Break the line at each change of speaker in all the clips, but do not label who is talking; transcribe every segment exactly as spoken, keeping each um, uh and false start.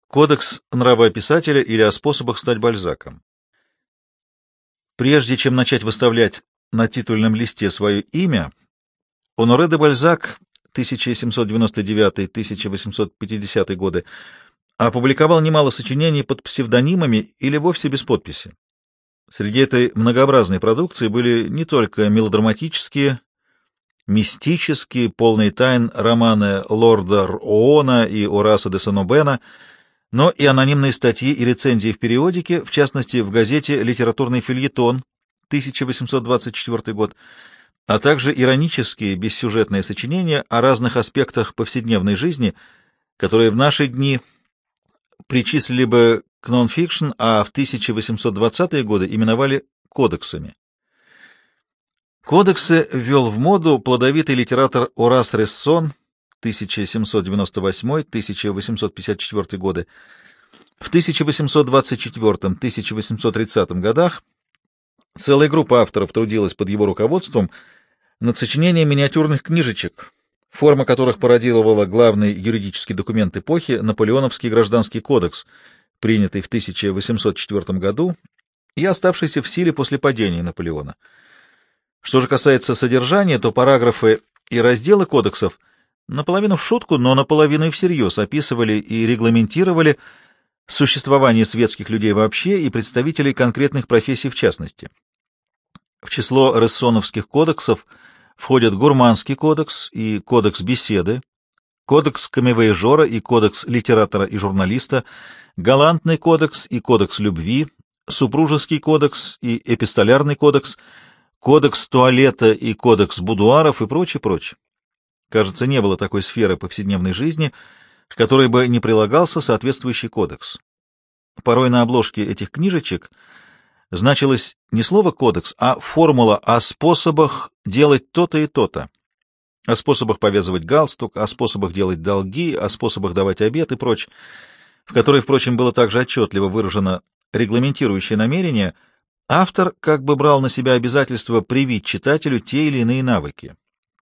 Кодекс нравоописателя или о способах стать Бальзаком. Прежде чем начать выставлять на титульном листе свое имя, Оноре де Бальзак тысяча семьсот девяносто девятый — тысяча восемьсот пятидесятый годы опубликовал немало сочинений под псевдонимами или вовсе без подписи. Среди этой многообразной продукции были не только мелодраматические, мистические, полные тайн романы лорда Роона и Ораса де Сен-Обена, но и анонимные статьи и рецензии в периодике, в частности, в газете «Литературный фельетон» тысяча восемьсот двадцать четвёртый год, а также иронические бессюжетные сочинения о разных аспектах повседневной жизни, которые в наши дни причислили бы к нон-фикшн, а в тысяча восемьсот двадцатые годы именовали кодексами. Кодексы ввел в моду плодовитый литератор Орас Рессон тысяча семьсот девяносто восьмой — тысяча восемьсот пятьдесят четвёртый годы. В тысяча восемьсот двадцать четвёртом — тысяча восемьсот тридцатом годах целая группа авторов трудилась под его руководством над сочинением миниатюрных книжечек, форма которых пародировала главный юридический документ эпохи — Наполеоновский гражданский кодекс, принятый в тысяча восемьсот четвёртом году и оставшийся в силе после падения Наполеона. Что же касается содержания, то параграфы и разделы кодексов наполовину в шутку, но наполовину и всерьез описывали и регламентировали существование светских людей вообще и представителей конкретных профессий в частности. В число рессоновских кодексов входят Гурманский кодекс и кодекс беседы, кодекс камевояжера и кодекс литератора и журналиста, галантный кодекс и кодекс любви, супружеский кодекс и эпистолярный кодекс, кодекс туалета и кодекс будуаров и прочее, прочее. Кажется, не было такой сферы повседневной жизни, к которой бы не прилагался соответствующий кодекс. Порой на обложке этих книжечек значилось не слово «кодекс», а формула о способах делать то-то и то-то, о способах повязывать галстук, о способах делать долги, о способах давать обед и прочее, в которой, впрочем, было также отчетливо выражено регламентирующее намерение, автор как бы брал на себя обязательство привить читателю те или иные навыки.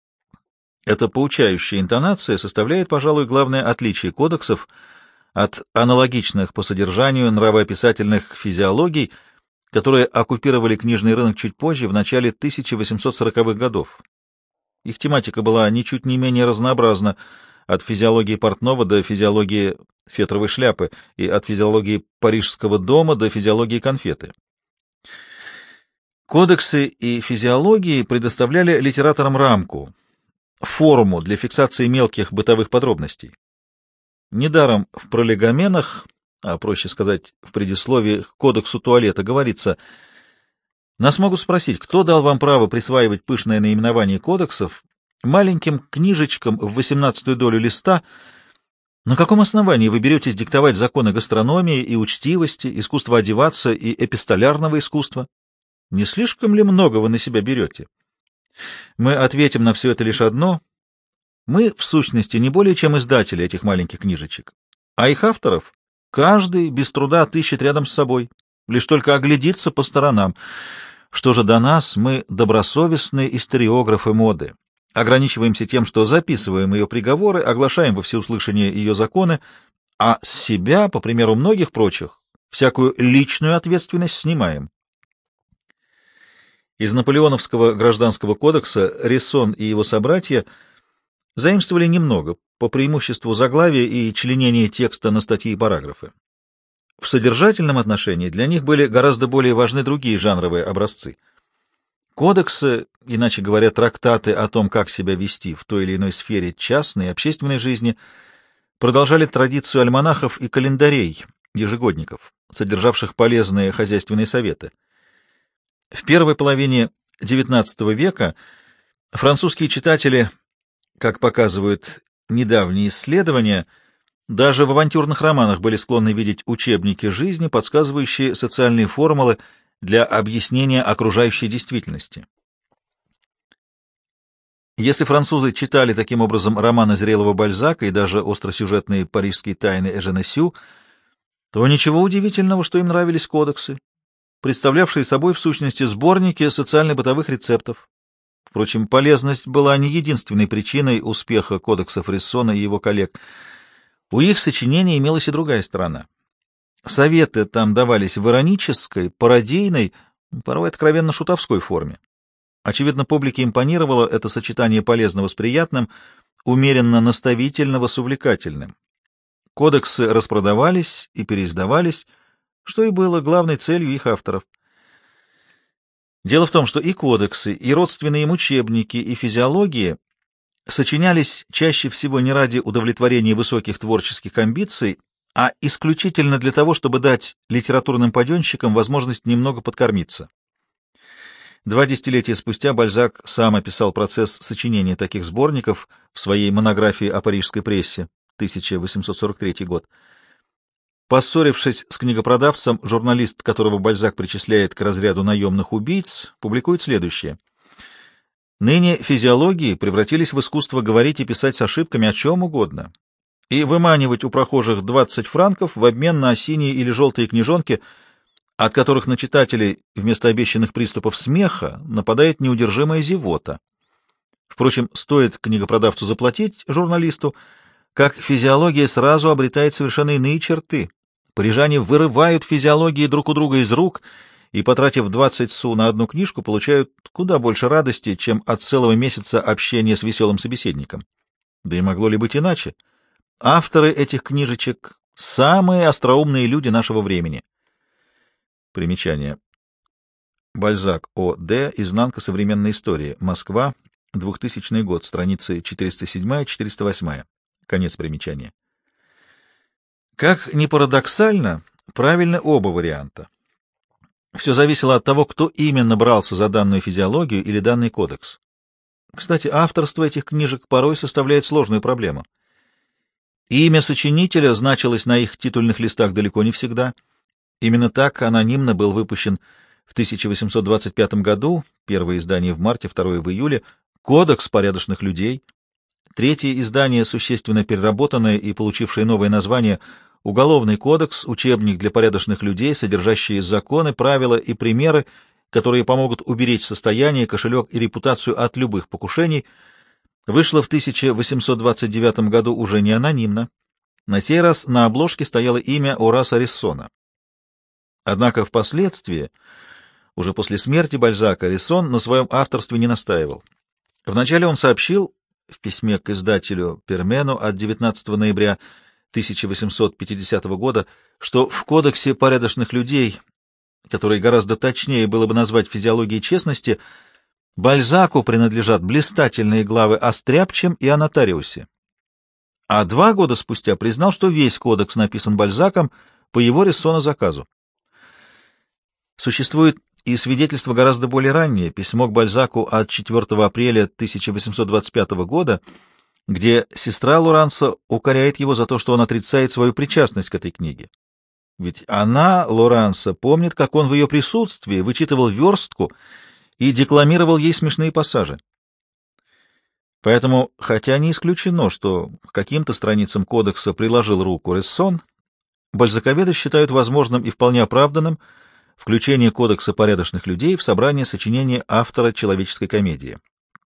Эта поучающая интонация составляет, пожалуй, главное отличие кодексов от аналогичных по содержанию нравоописательных физиологий, которые оккупировали книжный рынок чуть позже, в начале тысяча восемьсот сороковых годов. Их тематика была ничуть не менее разнообразна, от физиологии портного до физиологии фетровой шляпы и от физиологии парижского дома до физиологии конфеты. Кодексы и физиологии предоставляли литераторам рамку, форму для фиксации мелких бытовых подробностей. Недаром в пролегоменах, а проще сказать в предисловии к кодексу туалета, говорится: «Нас могут спросить, кто дал вам право присваивать пышное наименование кодексов маленьким книжечкам в восемнадцатую долю листа? На каком основании вы беретесь диктовать законы гастрономии и учтивости, искусства одеваться и эпистолярного искусства? Не слишком ли много вы на себя берете?» Мы ответим на все это лишь одно: мы, в сущности, не более чем издатели этих маленьких книжечек, а их авторов каждый без труда отыщет рядом с собой, лишь только оглядится по сторонам. Что же до нас, мы добросовестные историографы моды, ограничиваемся тем, что записываем ее приговоры, оглашаем во всеуслышание ее законы, а с себя, по примеру многих прочих, всякую личную ответственность снимаем. Из Наполеоновского гражданского кодекса Рессон и его собратья заимствовали немного, по преимуществу заглавия и членения текста на статьи и параграфы. В содержательном отношении для них были гораздо более важны другие жанровые образцы. Кодексы, иначе говоря, трактаты о том, как себя вести в той или иной сфере частной и общественной жизни, продолжали традицию альманахов и календарей, ежегодников, содержавших полезные хозяйственные советы. В первой половине девятнадцатого века французские читатели, как показывают недавние исследования, даже в авантюрных романах были склонны видеть учебники жизни, подсказывающие социальные формулы для объяснения окружающей действительности. Если французы читали таким образом романы зрелого Бальзака и даже остросюжетные парижские тайны Эжена Сю, то ничего удивительного, что им нравились кодексы, представлявшие собой в сущности сборники социально-бытовых рецептов. Впрочем, полезность была не единственной причиной успеха кодексов Рессона и его коллег. У их сочинений имелась и другая сторона. Советы там давались в иронической, пародийной, порой откровенно шутовской форме. Очевидно, публике импонировало это сочетание полезного с приятным, умеренно наставительного с увлекательным. Кодексы распродавались и переиздавались, что и было главной целью их авторов. Дело в том, что и кодексы, и родственные им учебники, и физиологии сочинялись чаще всего не ради удовлетворения высоких творческих амбиций, а исключительно для того, чтобы дать литературным паденщикам возможность немного подкормиться. Два десятилетия спустя Бальзак сам описал процесс сочинения таких сборников в своей монографии о парижской прессе, тысяча восемьсот сорок третий год. Поссорившись с книгопродавцем, журналист, которого Бальзак причисляет к разряду наемных убийц, публикует следующее. Ныне физиологии превратились в искусство говорить и писать с ошибками о чем угодно и выманивать у прохожих двадцать франков в обмен на синие или желтые книжонки, от которых на читателей вместо обещанных приступов смеха нападает неудержимая зевота. Впрочем, стоит книгопродавцу заплатить журналисту, как физиология сразу обретает совершенно иные черты. Парижане вырывают физиологии друг у друга из рук и, потратив двадцать су на одну книжку, получают куда больше радости, чем от целого месяца общения с веселым собеседником. Да и могло ли быть иначе? Авторы этих книжечек — самые остроумные люди нашего времени. Примечание. Бальзак О Д. Изнанка современной истории. Москва. двухтысячный год. Страницы четыреста семь — четыреста восемь. Конец примечания. Как ни парадоксально, правильны оба варианта. Все зависело от того, кто именно брался за данную физиологию или данный кодекс. Кстати, авторство этих книжек порой составляет сложную проблему. Имя сочинителя значилось на их титульных листах далеко не всегда. Именно так анонимно был выпущен в тысяча восемьсот двадцать пятом году, первое издание в марте, второе в июле, «Кодекс порядочных людей», третье издание, существенно переработанное и получившее новое название «Уголовный кодекс. Учебник для порядочных людей, содержащие законы, правила и примеры, которые помогут уберечь состояние, кошелек и репутацию от любых покушений», вышло в тысяча восемьсот двадцать девятом году уже не анонимно. На сей раз на обложке стояло имя Ораса Рессона. Однако впоследствии, уже после смерти Бальзака, Рессон на своем авторстве не настаивал. Вначале он сообщил в письме к издателю Пермену от девятнадцатого ноября тысяча восемьсот пятидесятого года, что в Кодексе порядочных людей, который гораздо точнее было бы назвать физиологией честности, Бальзаку принадлежат блистательные главы о Стряпчем и о нотариусе. А два года спустя признал, что весь кодекс написан Бальзаком по его Рессона заказу. Существует и свидетельство гораздо более раннее, письмо к Бальзаку от четвёртого апреля тысяча восемьсот двадцать пятого года, где сестра Лоранса укоряет его за то, что он отрицает свою причастность к этой книге. Ведь она, Лоранса, помнит, как он в ее присутствии вычитывал верстку и декламировал ей смешные пассажи. Поэтому, хотя не исключено, что к каким-то страницам кодекса приложил руку Рессон, бальзаковеды считают возможным и вполне оправданным включение Кодекса порядочных людей в собрание сочинения автора «Человеческой комедии».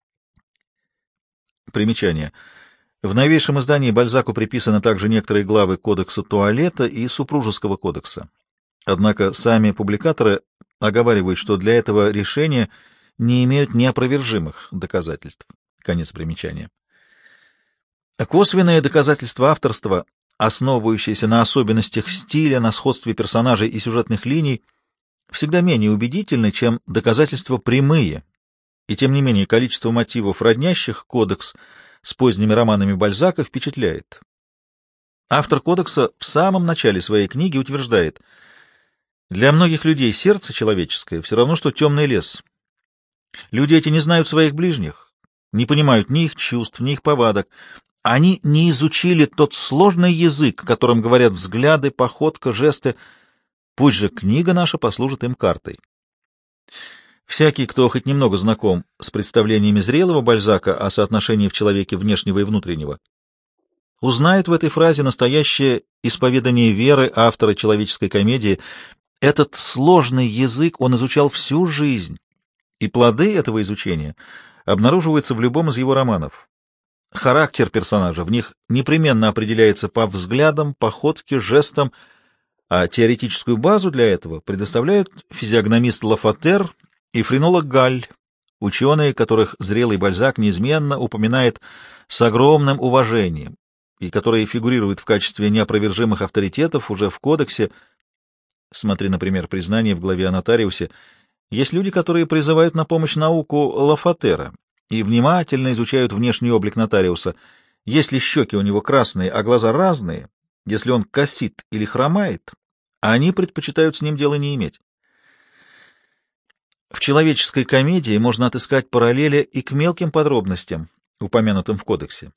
Примечание. В новейшем издании Бальзаку приписаны также некоторые главы Кодекса туалета и Супружеского кодекса. Однако сами публикаторы оговаривают, что для этого решения не имеют неопровержимых доказательств. Конец примечания. Косвенные доказательства авторства, основывающиеся на особенностях стиля, на сходстве персонажей и сюжетных линий, всегда менее убедительны, чем доказательства прямые, и тем не менее количество мотивов, роднящих кодекс с поздними романами Бальзака, впечатляет. Автор кодекса в самом начале своей книги утверждает: «Для многих людей сердце человеческое все равно, что темный лес. Люди эти не знают своих ближних, не понимают ни их чувств, ни их повадок. Они не изучили тот сложный язык, которым говорят взгляды, походка, жесты. Пусть же книга наша послужит им картой». Всякий, кто хоть немного знаком с представлениями зрелого Бальзака о соотношении в человеке внешнего и внутреннего, узнает в этой фразе настоящее исповедание веры автора «Человеческой комедии». Этот сложный язык он изучал всю жизнь, и плоды этого изучения обнаруживаются в любом из его романов. Характер персонажа в них непременно определяется по взглядам, походке, жестам, а теоретическую базу для этого предоставляют физиогномист Лафатер и френолог Галь, ученые, которых зрелый Бальзак неизменно упоминает с огромным уважением и которые фигурируют в качестве неопровержимых авторитетов уже в кодексе. Смотри, например, признание в главе о нотариусе. Есть люди, которые призывают на помощь науку Лафатера и внимательно изучают внешний облик нотариуса. Если щеки у него красные, а глаза разные, если он косит или хромает, они предпочитают с ним дела не иметь. В человеческой комедии можно отыскать параллели и к мелким подробностям, упомянутым в кодексе.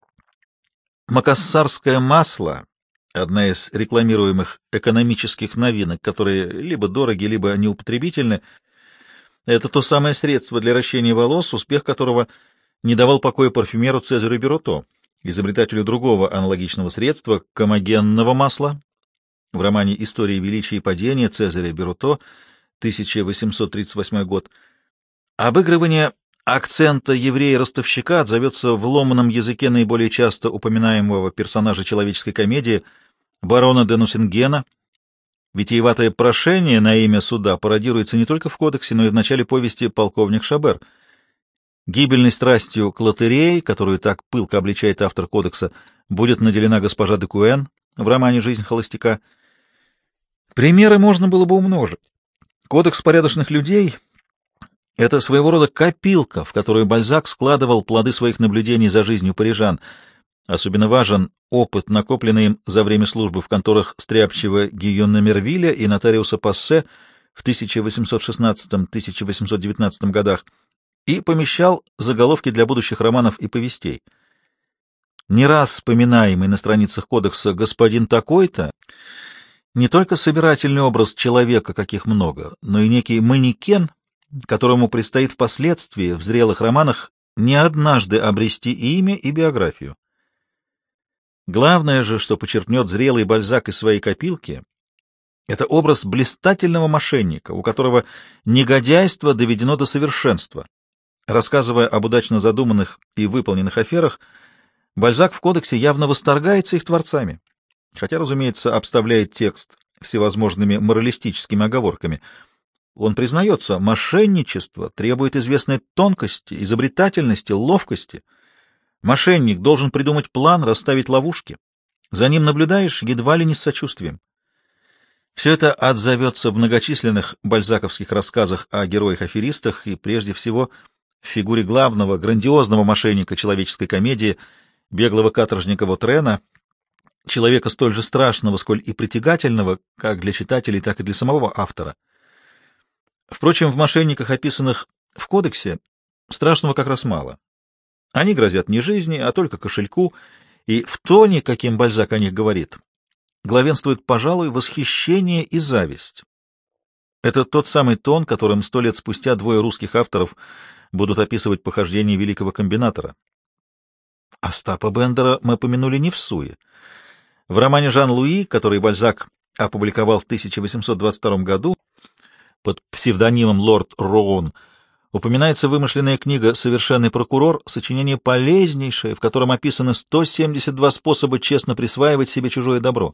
Макассарское масло — одна из рекламируемых экономических новинок, которые либо дороги, либо неупотребительны. Это то самое средство для ращения волос, успех которого не давал покоя парфюмеру Цезарю Беруто, изобретателю другого аналогичного средства — комогенного масла. В романе «История величия и падения» Цезаря Беруто, тысяча восемьсот тридцать восьмой год, обыгрывание акцента еврея-ростовщика отзовется в ломаном языке наиболее часто упоминаемого персонажа человеческой комедии барона де Нусингена. Витиеватое прошение на имя суда пародируется не только в кодексе, но и в начале повести «Полковник Шабер». Гибельной страстью к лотерее, которую так пылко обличает автор кодекса, будет наделена госпожа де Куэн в романе «Жизнь холостяка». Примеры можно было бы умножить. Кодекс порядочных людей — это своего рода копилка, в которую Бальзак складывал плоды своих наблюдений за жизнью парижан. Особенно важен опыт, накопленный им за время службы в конторах стряпчего Гийона Мервиля и нотариуса Пассе в тысяча восемьсот шестнадцатом — тысяча восемьсот девятнадцатом годах, и помещал заголовки для будущих романов и повестей. Не раз вспоминаемый на страницах кодекса господин такой-то не только собирательный образ человека, каких много, но и некий манекен, которому предстоит впоследствии в зрелых романах не однажды обрести имя и биографию. Главное же, что почерпнет зрелый Бальзак из своей копилки, это образ блистательного мошенника, у которого негодяйство доведено до совершенства. Рассказывая об удачно задуманных и выполненных аферах, Бальзак в кодексе явно восторгается их творцами, хотя, разумеется, обставляет текст всевозможными моралистическими оговорками. Он признается, мошенничество требует известной тонкости, изобретательности, ловкости. Мошенник должен придумать план, расставить ловушки. За ним наблюдаешь едва ли не с сочувствием. Все это отзовется в многочисленных бальзаковских рассказах о героях-аферистах и, прежде всего, в фигуре главного, грандиозного мошенника человеческой комедии, беглого каторжника Вотрена, человека столь же страшного, сколь и притягательного, как для читателей, так и для самого автора. Впрочем, в мошенниках, описанных в кодексе, страшного как раз мало. Они грозят не жизни, а только кошельку, и в тоне, каким Бальзак о них говорит, главенствует, пожалуй, восхищение и зависть. Это тот самый тон, которым сто лет спустя двое русских авторов будут описывать похождения великого комбинатора. Остапа Бендера мы помянули не всуе. В романе «Жан-Луи», который Бальзак опубликовал в тысяча восемьсот двадцать втором году под псевдонимом «Лорд Роун», упоминается вымышленная книга «Совершенный прокурор», сочинение полезнейшее, в котором описаны сто семьдесят два способа честно присваивать себе чужое добро.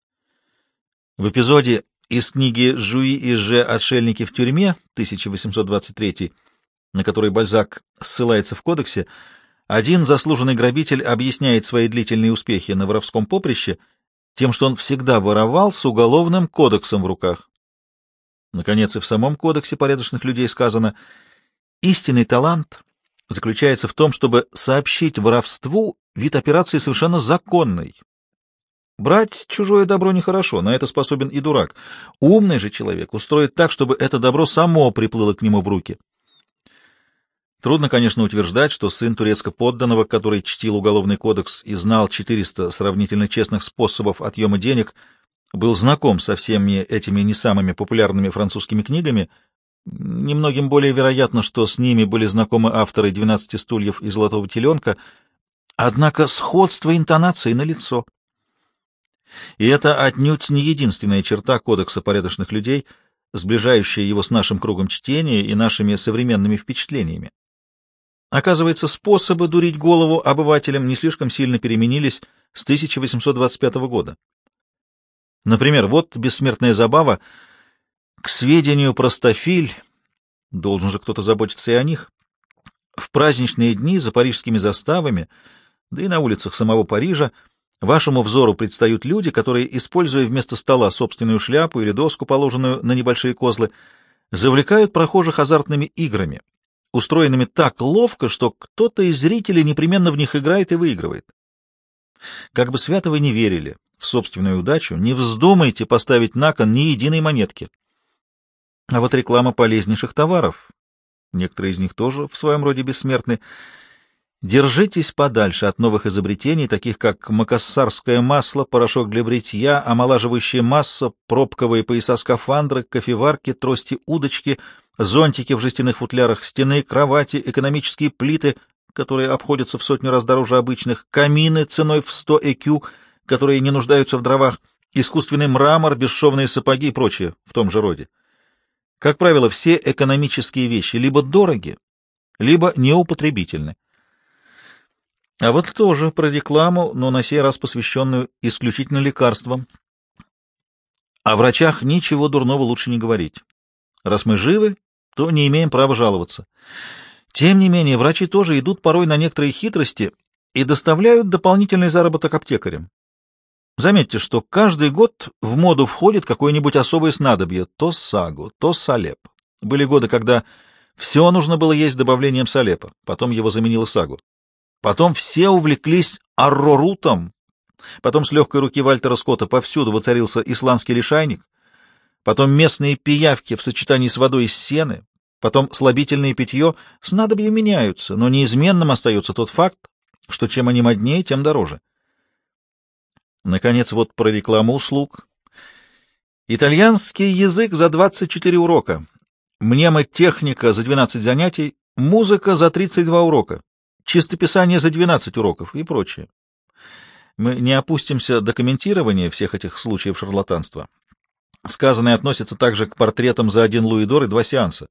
В эпизоде из книги «Жуи и Же. Отшельники в тюрьме» тысяча восемьсот двадцать третий, на который Бальзак ссылается в кодексе, один заслуженный грабитель объясняет свои длительные успехи на воровском поприще тем, что он всегда воровал с уголовным кодексом в руках. Наконец, и в самом кодексе порядочных людей сказано: истинный талант заключается в том, чтобы сообщить воровству вид операции совершенно законной. Брать чужое добро нехорошо, на это способен и дурак. Умный же человек устроит так, чтобы это добро само приплыло к нему в руки. Трудно, конечно, утверждать, что сын турецко-подданного, который чтил уголовный кодекс и знал четыреста сравнительно честных способов отъема денег, был знаком со всеми этими не самыми популярными французскими книгами. Немногим более вероятно, что с ними были знакомы авторы «Двенадцати стульев» и «Золотого теленка», однако сходство интонации налицо. И это отнюдь не единственная черта кодекса порядочных людей, сближающая его с нашим кругом чтения и нашими современными впечатлениями. Оказывается, способы дурить голову обывателям не слишком сильно переменились с тысяча восемьсот двадцать пятого года. Например, вот бессмертная забава. К сведению, простофиль, должен же кто-то заботиться и о них, в праздничные дни за парижскими заставами, да и на улицах самого Парижа, вашему взору предстают люди, которые, используя вместо стола собственную шляпу или доску, положенную на небольшие козлы, завлекают прохожих азартными играми, устроенными так ловко, что кто-то из зрителей непременно в них играет и выигрывает. Как бы свято вы не верили в собственную удачу, не вздумайте поставить на кон ни единой монетки. А вот реклама полезнейших товаров, некоторые из них тоже в своем роде бессмертны. Держитесь подальше от новых изобретений, таких как макассарское масло, порошок для бритья, омолаживающая масса, пробковые пояса-скафандры, кофеварки, трости-удочки, зонтики в жестяных футлярах, стены, кровати, экономические плиты, которые обходятся в сотню раз дороже обычных, камины ценой в сто экю, которые не нуждаются в дровах, искусственный мрамор, бесшовные сапоги и прочее в том же роде. Как правило, все экономические вещи либо дороги, либо неупотребительны. А вот тоже про рекламу, но на сей раз посвященную исключительно лекарствам. О врачах ничего дурного лучше не говорить. Раз мы живы, то не имеем права жаловаться. Тем не менее, врачи тоже идут порой на некоторые хитрости и доставляют дополнительный заработок аптекарям. Заметьте, что каждый год в моду входит какое-нибудь особое снадобье, то сагу, то салеп. Были годы, когда все нужно было есть с добавлением салепа, потом его заменила сагу. Потом все увлеклись аррорутом, потом с легкой руки Вальтера Скотта повсюду воцарился исландский лишайник, потом местные пиявки в сочетании с водой из сены, потом слабительное питье. Снадобья меняются, но неизменным остается тот факт, что чем они моднее, тем дороже. Наконец, вот про рекламу услуг. Итальянский язык за двадцать четыре урока, мнемотехника за двенадцать занятий, музыка за тридцать два урока, чистописание за двенадцать уроков и прочее. Мы не опустимся до комментирования всех этих случаев шарлатанства. Сказанное относится также к портретам за один луидор и два сеанса.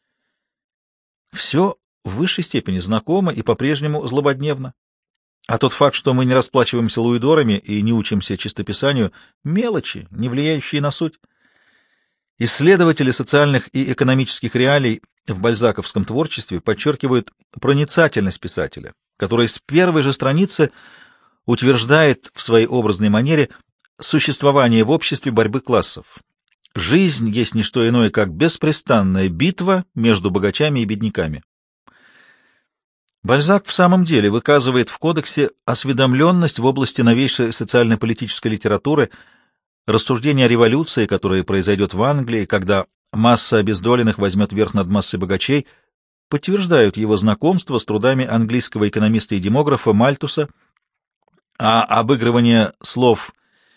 Все в высшей степени знакомо и по-прежнему злободневно. А тот факт, что мы не расплачиваемся луидорами и не учимся чистописанию, мелочи, не влияющие на суть. Исследователи социальных и экономических реалий в бальзаковском творчестве подчеркивают проницательность писателя, который с первой же страницы утверждает в своей образной манере существование в обществе борьбы классов. Жизнь есть не что иное, как беспрестанная битва между богачами и бедняками. Бальзак в самом деле выказывает в кодексе осведомленность в области новейшей социально-политической литературы, рассуждение о революции, которая произойдет в Англии, когда масса обездоленных возьмет верх над массой богачей, подтверждают его знакомство с трудами английского экономиста и демографа Мальтуса, а обыгрывание слов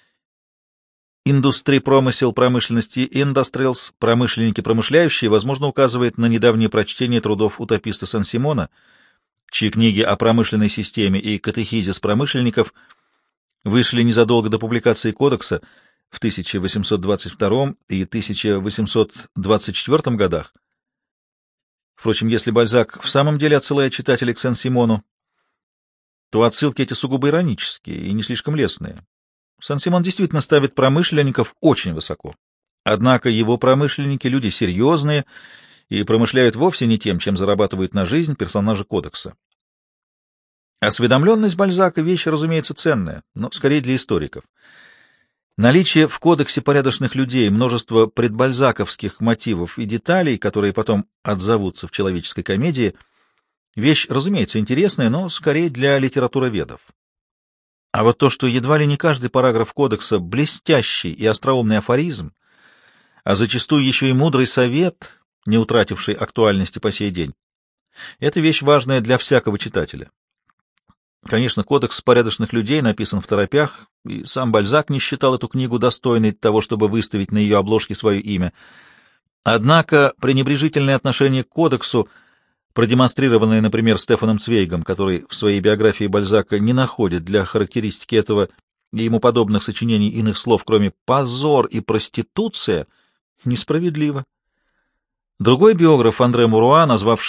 «индустрий, промысел, промышленности», «industrials», «промышленники, промышляющие», возможно, указывает на недавнее прочтение трудов утописта Сен-Симона, чьи книги о промышленной системе и катехизис промышленников вышли незадолго до публикации Кодекса в тысяча восемьсот двадцать втором и тысяча восемьсот двадцать четвёртом годах. Впрочем, если Бальзак в самом деле отсылает читателей к Сен-Симону, то отсылки эти сугубо иронические и не слишком лестные. Сен-Симон действительно ставит промышленников очень высоко. Однако его промышленники — люди серьезные и промышляют вовсе не тем, чем зарабатывают на жизнь персонажи Кодекса. Осведомленность Бальзака — вещь, разумеется, ценная, но скорее для историков. Наличие в Кодексе порядочных людей множества предбальзаковских мотивов и деталей, которые потом отзовутся в человеческой комедии, вещь, разумеется, интересная, но скорее для литературоведов. А вот то, что едва ли не каждый параграф Кодекса — блестящий и остроумный афоризм, а зачастую еще и мудрый совет, не утративший актуальности по сей день, это вещь важная для всякого читателя. Конечно, Кодекс порядочных людей написан второпях, и сам Бальзак не считал эту книгу достойной того, чтобы выставить на ее обложке свое имя. Однако пренебрежительное отношение к Кодексу, продемонстрированное, например, Стефаном Цвейгом, который в своей биографии Бальзака не находит для характеристики этого и ему подобных сочинений иных слов, кроме «позор» и «проституция», несправедливо. Другой биограф, Андре Муруа, назвавший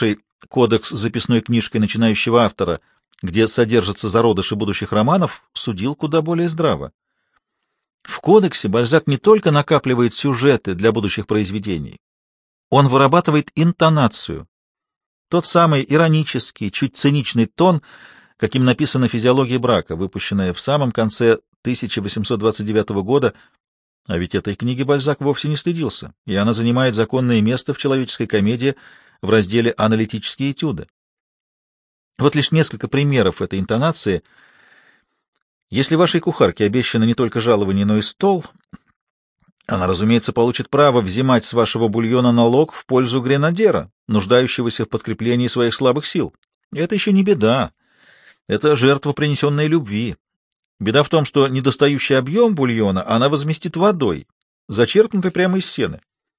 кодекс с записной книжкой начинающего автора, где содержатся зародыши будущих романов, судил куда более здраво. В кодексе Бальзак не только накапливает сюжеты для будущих произведений, он вырабатывает интонацию, тот самый иронический, чуть циничный тон, каким написана «Физиология брака», выпущенная в самом конце тысяча восемьсот двадцать девятого года, а ведь этой книги Бальзак вовсе не стыдился, и она занимает законное место в человеческой комедии в разделе «Аналитические этюды». Вот лишь несколько примеров этой интонации. Если вашей кухарке обещано не только жалование, но и стол, она, разумеется, получит право взимать с вашего бульона налог в пользу гренадера, нуждающегося в подкреплении своих слабых сил. И это еще не беда. Это жертва, принесенная любви. Беда в том, что недостающий объем бульона она возместит водой, зачерпнутой прямо из сена.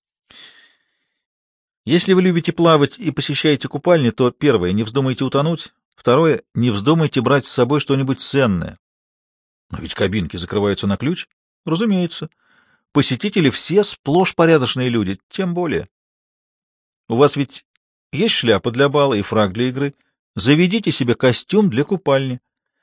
Если вы любите плавать и посещаете купальни, то, первое, не вздумайте утонуть, второе, не вздумайте брать с собой что-нибудь ценное. Но ведь кабинки закрываются на ключ. Разумеется. Посетители все сплошь порядочные люди, тем более. У вас ведь есть шляпа для бала и фрак для игры. Заведите себе костюм для купальни.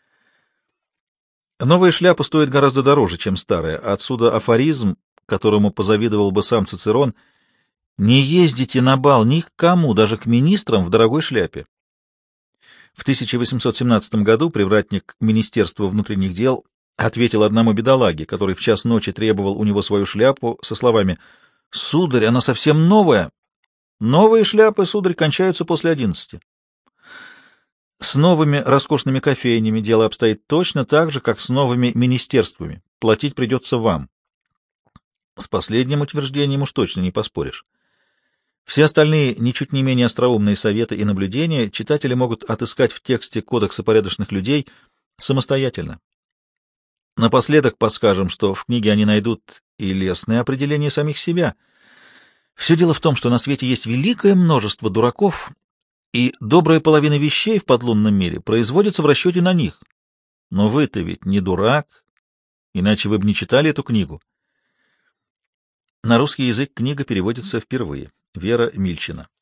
Новая шляпа стоит гораздо дороже, чем старая. Отсюда афоризм, которому позавидовал бы сам Цицерон: «Не ездите на бал ни к кому, даже к министрам в дорогой шляпе». В тысяча восемьсот семнадцатом году привратник Министерства внутренних дел ответил одному бедолаге, который в час ночи требовал у него свою шляпу, со словами: «Сударь, она совсем новая». Новые шляпы, сударь, кончаются после одиннадцати. С новыми роскошными кофейнями дело обстоит точно так же, как с новыми министерствами. Платить придется вам. С последним утверждением уж точно не поспоришь. Все остальные, ничуть не менее остроумные советы и наблюдения читатели могут отыскать в тексте Кодекса порядочных людей самостоятельно. Напоследок подскажем, что в книге они найдут и лестное определение самих себя. Все дело в том, что на свете есть великое множество дураков, и добрая половина вещей в подлунном мире производится в расчете на них. Но вы-то ведь не дурак, иначе вы бы не читали эту книгу. На русский язык книга переводится впервые. Вера Мильчина.